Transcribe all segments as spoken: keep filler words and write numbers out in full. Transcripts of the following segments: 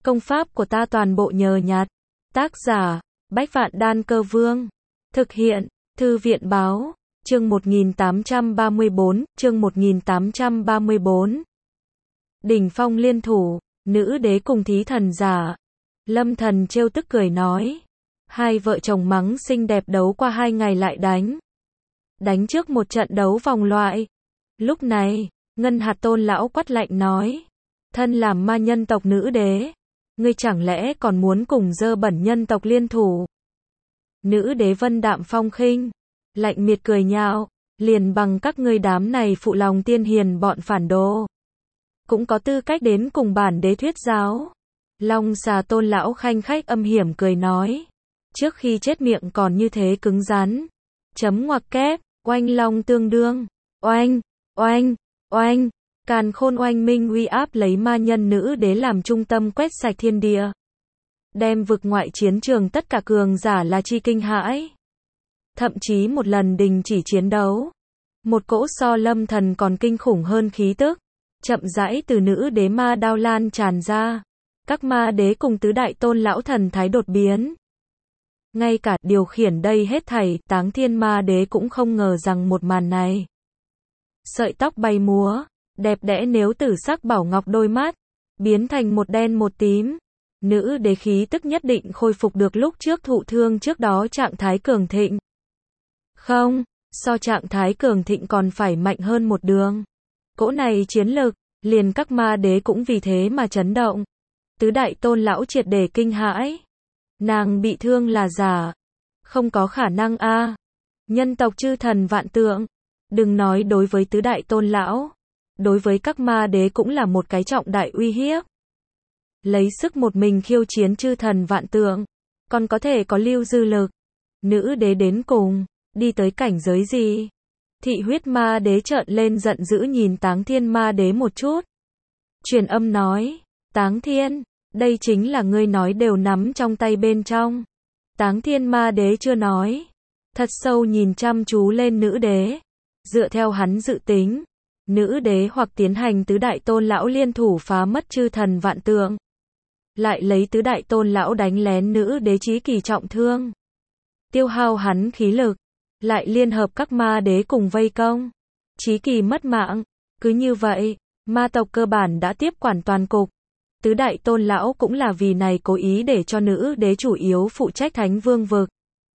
Công pháp của ta toàn bộ nhờ nhặt. Tác giả, Bách Vạn Đan Cơ Vương. Thực hiện, Thư viện Báo. Chương một nghìn tám trăm ba mươi bốn, chương một nghìn tám trăm ba mươi bốn. Đỉnh phong liên thủ, nữ đế cùng thí thần giả. Lâm Thần trêu tức cười nói. Hai vợ chồng mắng xinh đẹp đấu qua hai ngày lại đánh. Đánh trước một trận đấu vòng loại. Lúc này, Ngân Hạt Tôn lão quát lạnh nói. Thân làm ma nhân tộc nữ đế. Ngươi chẳng lẽ còn muốn cùng dơ bẩn nhân tộc liên thủ? Nữ đế vân đạm phong khinh. Lạnh miệt cười nhạo. Liền bằng các ngươi đám này phụ lòng tiên hiền bọn phản đồ. Cũng có tư cách đến cùng bản đế thuyết giáo. Long xà Tôn lão khanh khách âm hiểm cười nói. Trước khi chết miệng còn như thế cứng rắn. Chấm ngoặc kép, oanh long tương đương. Oanh, oanh, oanh. Càn khôn oanh minh uy áp lấy ma nhân nữ đế làm trung tâm quét sạch thiên địa. Đem vực ngoại chiến trường tất cả cường giả là chi kinh hãi. Thậm chí một lần đình chỉ chiến đấu. Một cỗ so Lâm Thần còn kinh khủng hơn khí tức. Chậm rãi từ nữ đế ma đao lan tràn ra. Các ma đế cùng tứ đại tôn lão thần thái đột biến. Ngay cả điều khiển đây hết thảy, Táng Thiên Ma Đế cũng không ngờ rằng một màn này. Sợi tóc bay múa, đẹp đẽ nếu tử sắc bảo ngọc đôi mắt, biến thành một đen một tím. Nữ đế khí tức nhất định khôi phục được lúc trước thụ thương trước đó trạng thái cường thịnh. Không, so trạng thái cường thịnh còn phải mạnh hơn một đường. Cỗ này chiến lực, liền các ma đế cũng vì thế mà chấn động. Tứ đại tôn lão triệt để kinh hãi. Nàng bị thương là giả. Không có khả năng a. À. Nhân tộc chư thần vạn tượng. Đừng nói đối với tứ đại tôn lão. Đối với các ma đế cũng là một cái trọng đại uy hiếp. Lấy sức một mình khiêu chiến chư thần vạn tượng. Còn có thể có lưu dư lực. Nữ đế đến cùng. Đi tới cảnh giới gì? Thị huyết ma đế trợn lên giận dữ nhìn Táng Thiên ma đế một chút. Truyền âm nói. Táng Thiên. Đây chính là ngươi nói đều nắm trong tay bên trong. Táng Thiên ma đế chưa nói. Thật sâu nhìn chăm chú lên nữ đế. Dựa theo hắn dự tính. Nữ đế hoặc tiến hành tứ đại tôn lão liên thủ phá mất chư thần vạn tượng. Lại lấy tứ đại tôn lão đánh lén nữ đế chí kỳ trọng thương. Tiêu hao hắn khí lực. Lại liên hợp các ma đế cùng vây công. Chí kỳ mất mạng. Cứ như vậy, ma tộc cơ bản đã tiếp quản toàn cục. Tứ đại tôn lão cũng là vì này cố ý để cho nữ đế chủ yếu phụ trách thánh vương vực.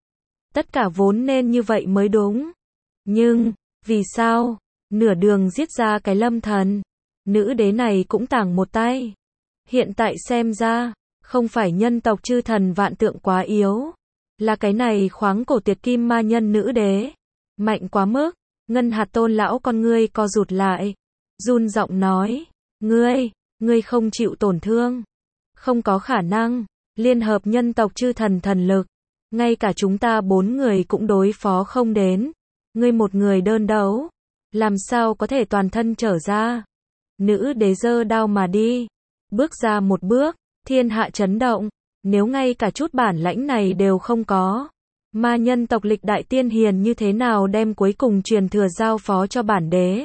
Tất cả vốn nên như vậy mới đúng. Nhưng, vì sao? Nửa đường giết ra cái Lâm Thần. Nữ đế này cũng tàng một tay. Hiện tại xem ra, không phải nhân tộc chư thần vạn tượng quá yếu. Là cái này khoáng cổ tiệt kim ma nhân nữ đế. Mạnh quá mức. Ngân Hạt Tôn lão con ngươi co rụt lại. Run giọng nói. Ngươi. Ngươi không chịu tổn thương. Không có khả năng. Liên hợp nhân tộc chư thần thần lực. Ngay cả chúng ta bốn người cũng đối phó không đến. Ngươi một người đơn đấu. Làm sao có thể toàn thân trở ra. Nữ đế giơ đao mà đi. Bước ra một bước. Thiên hạ chấn động. Nếu ngay cả chút bản lãnh này đều không có. Ma nhân tộc lịch đại tiên hiền như thế nào đem cuối cùng truyền thừa giao phó cho bản đế.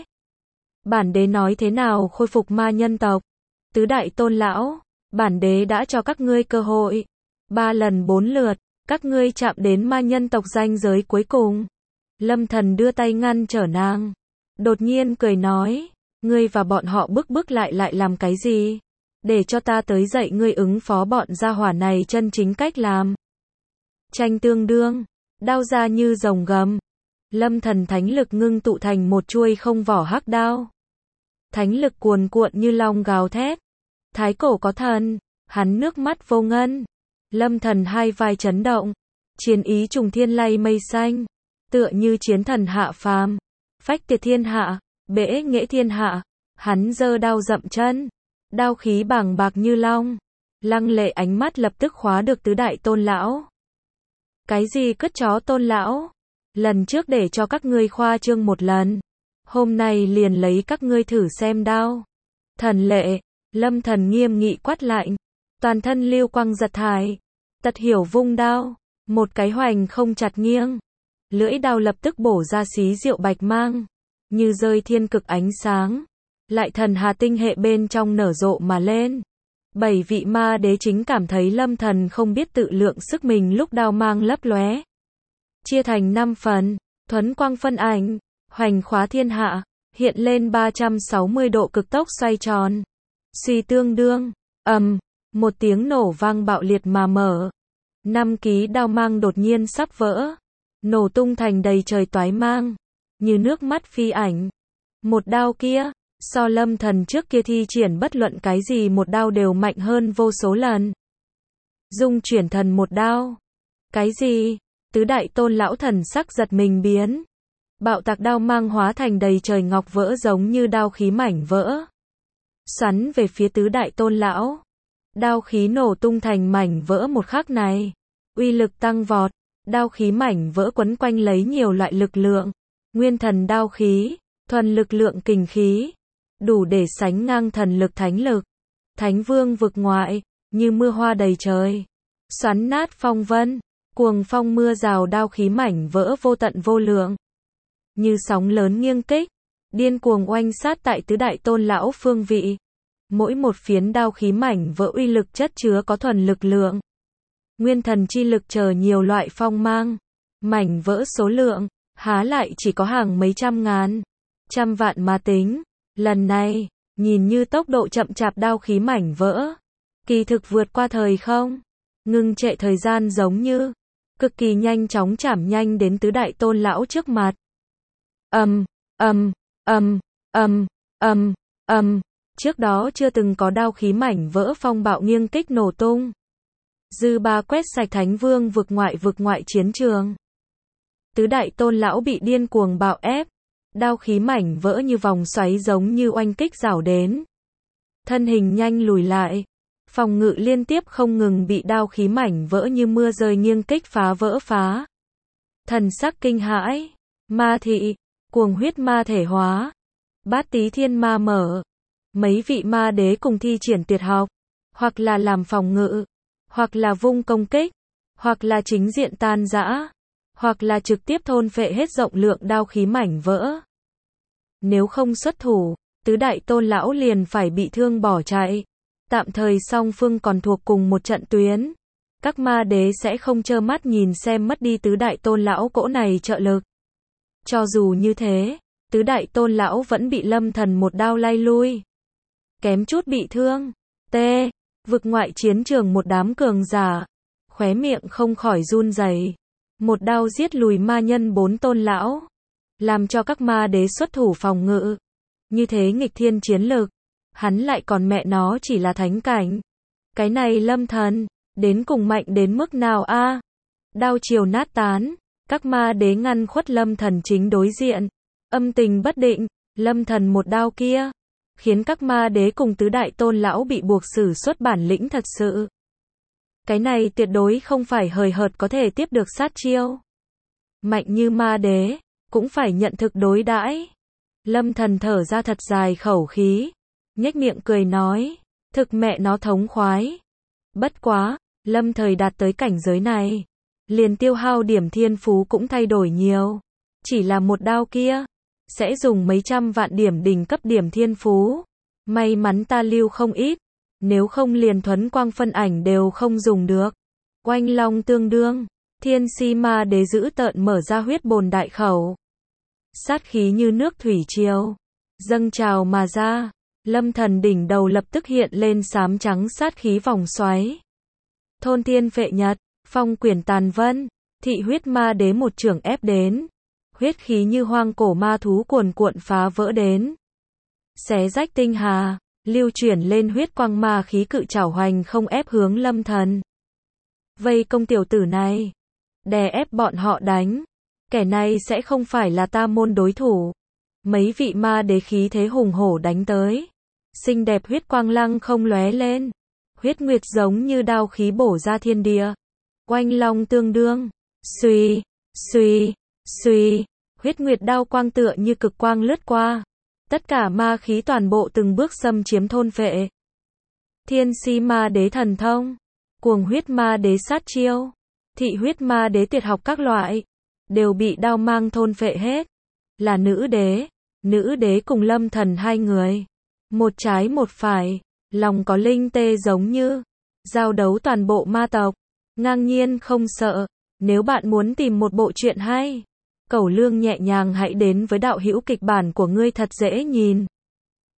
Bản đế nói thế nào khôi phục ma nhân tộc. Tứ đại tôn lão, bản đế đã cho các ngươi cơ hội. Ba lần bốn lượt, các ngươi chạm đến ma nhân tộc ranh giới cuối cùng. Lâm Thần đưa tay ngăn trở nàng. Đột nhiên cười nói, ngươi và bọn họ bức bức lại lại làm cái gì? Để cho ta tới dạy ngươi ứng phó bọn gia hỏa này chân chính cách làm. Tranh tương đương, đao ra như rồng gầm. Lâm Thần thánh lực ngưng tụ thành một chuôi không vỏ hắc đao. Thánh lực cuồn cuộn như long gào thét. Thái cổ có thần, hắn nước mắt vô ngân. Lâm Thần hai vai chấn động. Chiến ý trùng thiên lay mây xanh. Tựa như chiến thần hạ phàm. Phách tiệt thiên hạ, bể nghệ thiên hạ. Hắn giơ đao dậm chân. Đao khí bàng bạc như long. Lăng lệ ánh mắt lập tức khóa được tứ đại tôn lão. Cái gì cất chó tôn lão? Lần trước để cho các ngươi khoa trương một lần. Hôm nay liền lấy các ngươi thử xem đao. Thần lệ. Lâm Thần nghiêm nghị quát lạnh. Toàn thân lưu quang giật thải. Tật hiểu vung đao. Một cái hoành không chặt nghiêng. Lưỡi đao lập tức bổ ra xí rượu bạch mang. Như rơi thiên cực ánh sáng. Lại thần hà tinh hệ bên trong nở rộ mà lên. Bảy vị ma đế chính cảm thấy Lâm Thần không biết tự lượng sức mình lúc đao mang lấp lóe. Chia thành năm phần, thuấn quang phân ảnh, hoành khóa thiên hạ, hiện lên ba trăm sáu mươi độ cực tốc xoay tròn. Suy tương đương, ầm, một tiếng nổ vang bạo liệt mà mở. Năm ký đao mang đột nhiên sắp vỡ, nổ tung thành đầy trời toái mang, như nước mắt phi ảnh. Một đao kia, so Lâm Thần trước kia thi triển bất luận cái gì một đao đều mạnh hơn vô số lần. Dung chuyển thần một đao. Cái gì? Tứ đại tôn lão thần sắc giật mình biến. Bạo tạc đao mang hóa thành đầy trời ngọc vỡ giống như đao khí mảnh vỡ. Xoắn về phía tứ đại tôn lão. Đao khí nổ tung thành mảnh vỡ một khắc này. Uy lực tăng vọt. Đao khí mảnh vỡ quấn quanh lấy nhiều loại lực lượng. Nguyên thần đao khí, thuần lực lượng kình khí. Đủ để sánh ngang thần lực thánh lực. Thánh vương vực ngoại, như mưa hoa đầy trời. Xoắn nát phong vân, cuồng phong mưa rào đao khí mảnh vỡ vô tận vô lượng. Như sóng lớn nghiêng kích, điên cuồng oanh sát tại tứ đại tôn lão phương vị. Mỗi một phiến đao khí mảnh vỡ uy lực chất chứa có thuần lực lượng. Nguyên thần chi lực chờ nhiều loại phong mang. Mảnh vỡ số lượng, há lại chỉ có hàng mấy trăm ngàn, trăm vạn mà tính. Lần này, nhìn như tốc độ chậm chạp đao khí mảnh vỡ. Kỳ thực vượt qua thời không. Ngưng trệ thời gian giống như. Cực kỳ nhanh chóng chảm nhanh đến tứ đại tôn lão trước mặt. Ầm, ầm, ầm, ầm, ầm, ầm. Trước đó chưa từng có đao khí mảnh vỡ phong bạo nghiêng kích nổ tung. Dư ba quét sạch thánh vương vực ngoại vực ngoại chiến trường. Tứ đại tôn lão bị điên cuồng bạo ép. Đao khí mảnh vỡ như vòng xoáy giống như oanh kích rảo đến. Thân hình nhanh lùi lại. Phòng ngự liên tiếp không ngừng bị đao khí mảnh vỡ như mưa rơi nghiêng kích phá vỡ phá. Thần sắc kinh hãi. Ma thị, cuồng huyết ma thể hóa. Bát tí thiên ma mở. Mấy vị ma đế cùng thi triển tuyệt học. Hoặc là làm phòng ngự. Hoặc là vung công kích. Hoặc là chính diện tan rã. Hoặc là trực tiếp thôn phệ hết rộng lượng đao khí mảnh vỡ. Nếu không xuất thủ, tứ đại tôn lão liền phải bị thương bỏ chạy. Tạm thời song phương còn thuộc cùng một trận tuyến. Các ma đế sẽ không trơ mắt nhìn xem mất đi tứ đại tôn lão cỗ này trợ lực. Cho dù như thế, tứ đại tôn lão vẫn bị Lâm Thần một đao lay lui. Kém chút bị thương. T. Vực ngoại chiến trường một đám cường giả. Khóe miệng không khỏi run rẩy. Một đao giết lùi ma nhân bốn tôn lão. Làm cho các ma đế xuất thủ phòng ngự. Như thế nghịch thiên chiến lực. Hắn lại còn mẹ nó chỉ là thánh cảnh. Cái này Lâm Thần, đến cùng mạnh đến mức nào a? À? Đao chiều nát tán. Các ma đế ngăn khuất Lâm Thần chính đối diện. Âm tình bất định. Lâm Thần một đao kia. Khiến các ma đế cùng tứ đại tôn lão bị buộc sử xuất bản lĩnh thật sự. Cái này tuyệt đối không phải hời hợt có thể tiếp được sát chiêu. Mạnh như ma đế, cũng phải nhận thực đối đãi. Lâm Thần thở ra thật dài khẩu khí. Nhếch miệng cười nói. Thực mẹ nó thống khoái. Bất quá, Lâm thời đạt tới cảnh giới này. Liền tiêu hao điểm thiên phú cũng thay đổi nhiều. Chỉ là một đao kia. Sẽ dùng mấy trăm vạn điểm đỉnh cấp điểm thiên phú. May mắn ta lưu không ít. Nếu không liền thuấn quang phân ảnh đều không dùng được. Oanh long tương đương. Thiên si ma đế dữ tợn mở ra huyết bồn đại khẩu. Sát khí như nước thủy triều. Dâng trào mà ra. Lâm Thần đỉnh đầu lập tức hiện lên xám trắng sát khí vòng xoáy. Thôn thiên phệ nhật. Phong quyển tàn vân. Thị huyết ma đế một chưởng ép đến. Huyết khí như hoang cổ ma thú cuồn cuộn phá vỡ đến. Xé rách tinh hà. Lưu chuyển lên huyết quang ma khí cự trảo hoành không ép hướng Lâm Thần. Vây công tiểu tử này. Đè ép bọn họ đánh. Kẻ này sẽ không phải là ta môn đối thủ. Mấy vị ma đế khí thế hùng hổ đánh tới. Xinh đẹp huyết quang lăng không lóe lên. Huyết nguyệt giống như đao khí bổ ra thiên địa. Oanh long tương đương. Xuy, xuy, xuy. Huyết nguyệt đao quang tựa như cực quang lướt qua. Tất cả ma khí toàn bộ từng bước xâm chiếm thôn phệ. Thiên si ma đế thần thông. Cuồng huyết ma đế sát chiêu. Thị huyết ma đế tuyệt học các loại. Đều bị đao mang thôn phệ hết. Là nữ đế. Nữ đế cùng Lâm Thần hai người. Một trái một phải. lòng có linh tê giống như giao đấu toàn bộ ma tộc, ngang nhiên không sợ. Nếu bạn muốn tìm một bộ truyện hay, cẩu lương nhẹ nhàng hãy đến với đạo hữu kịch bản của ngươi thật dễ nhìn.